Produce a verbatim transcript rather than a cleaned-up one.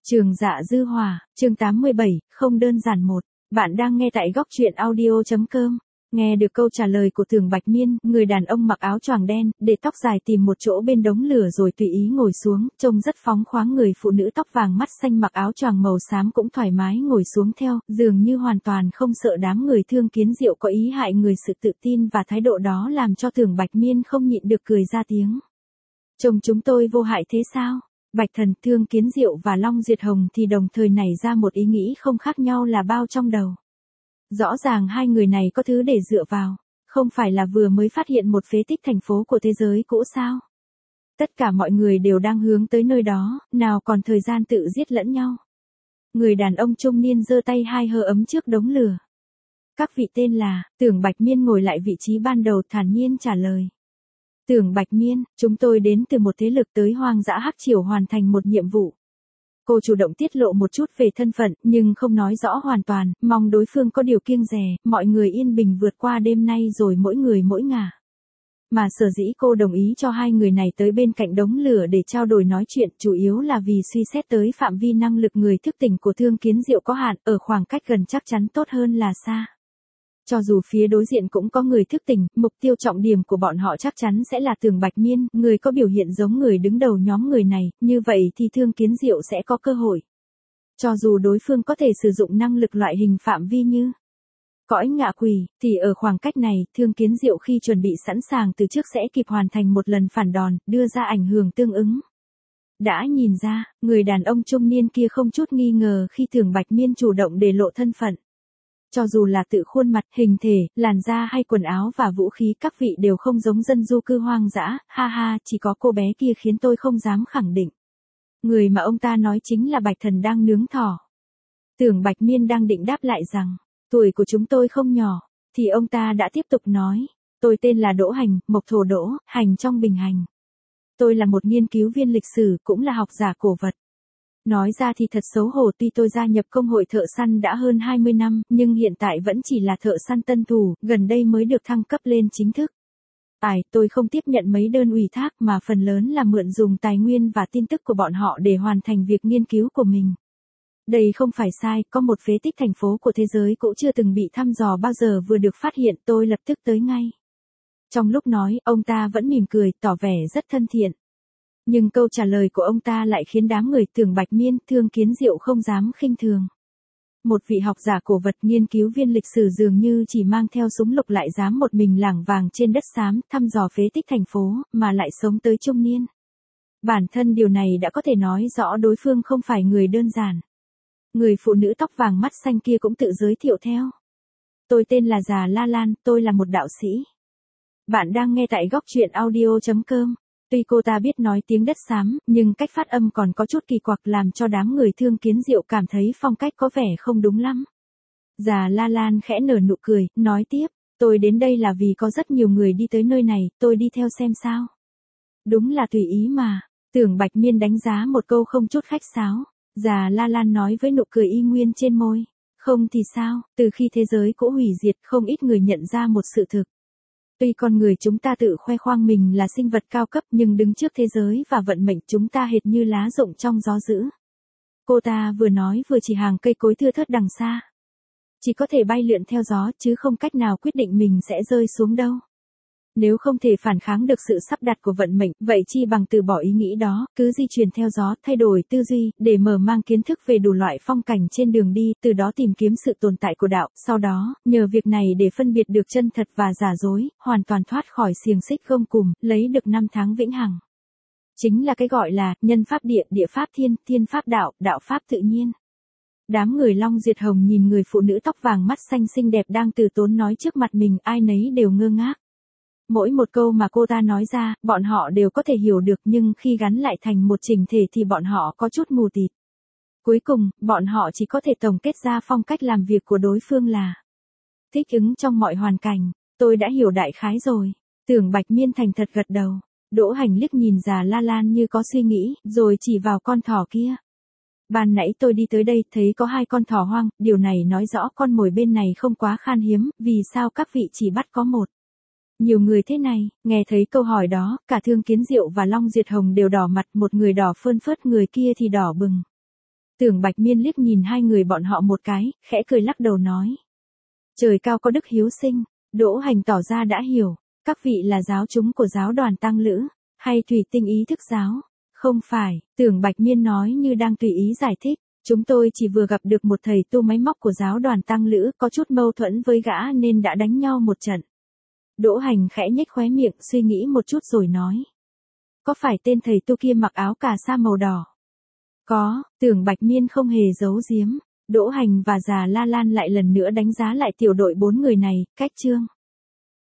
Trường Dạ Dư Hòa, chương tám mươi bảy, không đơn giản một. Bạn đang nghe tại góc truyện audio chấm com. Nghe được câu trả lời của Tưởng Bạch Miên, người đàn ông mặc áo choàng đen, để tóc dài tìm một chỗ bên đống lửa rồi tùy ý ngồi xuống, trông rất phóng khoáng. Người phụ nữ tóc vàng mắt xanh mặc áo choàng màu xám cũng thoải mái ngồi xuống theo, dường như hoàn toàn không sợ đám người Thương Kiến Diệu có ý hại người. Sự tự tin và thái độ đó làm cho Tưởng Bạch Miên không nhịn được cười ra tiếng. Chồng chúng tôi vô hại thế sao? Bạch Thần, Thương Kiến Diệu và Long Duyệt Hồng thì đồng thời nảy ra một ý nghĩ không khác nhau là bao trong đầu. Rõ ràng hai người này có thứ để dựa vào, không phải là vừa mới phát hiện một phế tích thành phố của thế giới cũ sao? Tất cả mọi người đều đang hướng tới nơi đó, nào còn thời gian tự giết lẫn nhau. Người đàn ông trung niên giơ tay hai hơ ấm trước đống lửa. Các vị tên là, Tưởng Bạch Miên ngồi lại vị trí ban đầu thản nhiên trả lời. Tưởng Bạch Miên, chúng tôi đến từ một thế lực tới Hoang Dã Hắc Triều hoàn thành một nhiệm vụ. Cô chủ động tiết lộ một chút về thân phận, nhưng không nói rõ hoàn toàn, mong đối phương có điều kiêng dè, mọi người yên bình vượt qua đêm nay rồi mỗi người mỗi ngả. Mà sở dĩ cô đồng ý cho hai người này tới bên cạnh đống lửa để trao đổi nói chuyện, chủ yếu là vì suy xét tới phạm vi năng lực người thức tỉnh của Thương Kiến Diệu có hạn, ở khoảng cách gần chắc chắn tốt hơn là xa. Cho dù phía đối diện cũng có người thức tỉnh, mục tiêu trọng điểm của bọn họ chắc chắn sẽ là Tưởng Bạch Miên, người có biểu hiện giống người đứng đầu nhóm người này, như vậy thì Thương Kiến Diệu sẽ có cơ hội. Cho dù đối phương có thể sử dụng năng lực loại hình phạm vi như cõi ngạ quỷ, thì ở khoảng cách này, Thương Kiến Diệu khi chuẩn bị sẵn sàng từ trước sẽ kịp hoàn thành một lần phản đòn, đưa ra ảnh hưởng tương ứng. Đã nhìn ra, người đàn ông trung niên kia không chút nghi ngờ khi Tưởng Bạch Miên chủ động để lộ thân phận. Cho dù là tự khuôn mặt, hình thể, làn da hay quần áo và vũ khí các vị đều không giống dân du cư hoang dã, ha ha, chỉ có cô bé kia khiến tôi không dám khẳng định. Người mà ông ta nói chính là Bạch Thần đang nướng thỏ. Tưởng Bạch Miên đang định đáp lại rằng, tuổi của chúng tôi không nhỏ, thì ông ta đã tiếp tục nói, tôi tên là Đỗ Hành, Mộc Thổ Đỗ, Hành trong Bình Hành. Tôi là một nghiên cứu viên lịch sử, cũng là học giả cổ vật. Nói ra thì thật xấu hổ, tuy tôi gia nhập công hội thợ săn đã hơn hai mươi năm, nhưng hiện tại vẫn chỉ là thợ săn tân thủ, gần đây mới được thăng cấp lên chính thức. Ai, tôi không tiếp nhận mấy đơn ủy thác mà phần lớn là mượn dùng tài nguyên và tin tức của bọn họ để hoàn thành việc nghiên cứu của mình. Đây không phải sai, có một phế tích thành phố của thế giới cũ chưa từng bị thăm dò bao giờ vừa được phát hiện, tôi lập tức tới ngay. Trong lúc nói, ông ta vẫn mỉm cười, tỏ vẻ rất thân thiện. Nhưng câu trả lời của ông ta lại khiến đám người Tưởng Bạch Miên, Thương Kiến Diệu không dám khinh thường. Một vị học giả cổ vật nghiên cứu viên lịch sử dường như chỉ mang theo súng lục lại dám một mình lảng vàng trên đất xám thăm dò phế tích thành phố, mà lại sống tới trung niên. Bản thân điều này đã có thể nói rõ đối phương không phải người đơn giản. Người phụ nữ tóc vàng mắt xanh kia cũng tự giới thiệu theo. Tôi tên là Già La Lan, tôi là một đạo sĩ. Bạn đang nghe tại góc truyện audio chấm com. Tuy cô ta biết nói tiếng đất xám, nhưng cách phát âm còn có chút kỳ quặc làm cho đám người Thương Kiến Diệu cảm thấy phong cách có vẻ không đúng lắm. Già La Lan khẽ nở nụ cười, nói tiếp, tôi đến đây là vì có rất nhiều người đi tới nơi này, tôi đi theo xem sao. Đúng là tùy ý mà, Tưởng Bạch Miên đánh giá một câu không chút khách sáo. Già La Lan nói với nụ cười y nguyên trên môi, không thì sao, từ khi thế giới cũ hủy diệt không ít người nhận ra một sự thực. Tuy con người chúng ta tự khoe khoang mình là sinh vật cao cấp nhưng đứng trước thế giới và vận mệnh chúng ta hệt như lá rụng trong gió dữ. Cô ta vừa nói vừa chỉ hàng cây cối thưa thớt đằng xa. Chỉ có thể bay lượn theo gió chứ không cách nào quyết định mình sẽ rơi xuống đâu. Nếu không thể phản kháng được sự sắp đặt của vận mệnh, vậy chi bằng từ bỏ ý nghĩ đó, cứ di chuyển theo gió, thay đổi tư duy, để mở mang kiến thức về đủ loại phong cảnh trên đường đi, từ đó tìm kiếm sự tồn tại của đạo, sau đó, nhờ việc này để phân biệt được chân thật và giả dối, hoàn toàn thoát khỏi xiềng xích gông cùm, lấy được năm tháng vĩnh hằng. Chính là cái gọi là, nhân pháp địa, địa pháp thiên, thiên pháp đạo, đạo pháp tự nhiên. Đám người Long Duyệt Hồng nhìn người phụ nữ tóc vàng mắt xanh xinh đẹp đang từ tốn nói trước mặt mình, ai nấy đều ngơ ngác. Mỗi một câu mà cô ta nói ra, bọn họ đều có thể hiểu được nhưng khi gắn lại thành một chỉnh thể thì bọn họ có chút mù tịt. Cuối cùng, bọn họ chỉ có thể tổng kết ra phong cách làm việc của đối phương là thích ứng trong mọi hoàn cảnh. Tôi đã hiểu đại khái rồi. Tưởng Bạch Miên thành thật gật đầu. Đỗ Hành liếc nhìn Già La Lan như có suy nghĩ, rồi chỉ vào con thỏ kia. Ban nãy tôi đi tới đây thấy có hai con thỏ hoang, điều này nói rõ con mồi bên này không quá khan hiếm, vì sao các vị chỉ bắt có một. Nhiều người thế này, nghe thấy câu hỏi đó, cả Thương Kiến Diệu và Long Duyệt Hồng đều đỏ mặt, một người đỏ phơn phớt, người kia thì đỏ bừng. Tưởng Bạch Miên liếc nhìn hai người bọn họ một cái, khẽ cười lắc đầu nói. Trời cao có đức hiếu sinh, Đỗ Hành tỏ ra đã hiểu, các vị là giáo chúng của giáo đoàn Tăng Lữ, hay Thủy Tinh ý thức giáo? Không phải, Tưởng Bạch Miên nói như đang tùy ý giải thích, chúng tôi chỉ vừa gặp được một thầy tu máy móc của giáo đoàn Tăng Lữ có chút mâu thuẫn với gã nên đã đánh nhau một trận. Đỗ Hành khẽ nhếch khóe miệng suy nghĩ một chút rồi nói. Có phải tên thầy tu kia mặc áo cà sa màu đỏ? Có, Tưởng Bạch Miên không hề giấu giếm. Đỗ Hành và Già La Lan lại lần nữa đánh giá lại tiểu đội bốn người này, cách chương.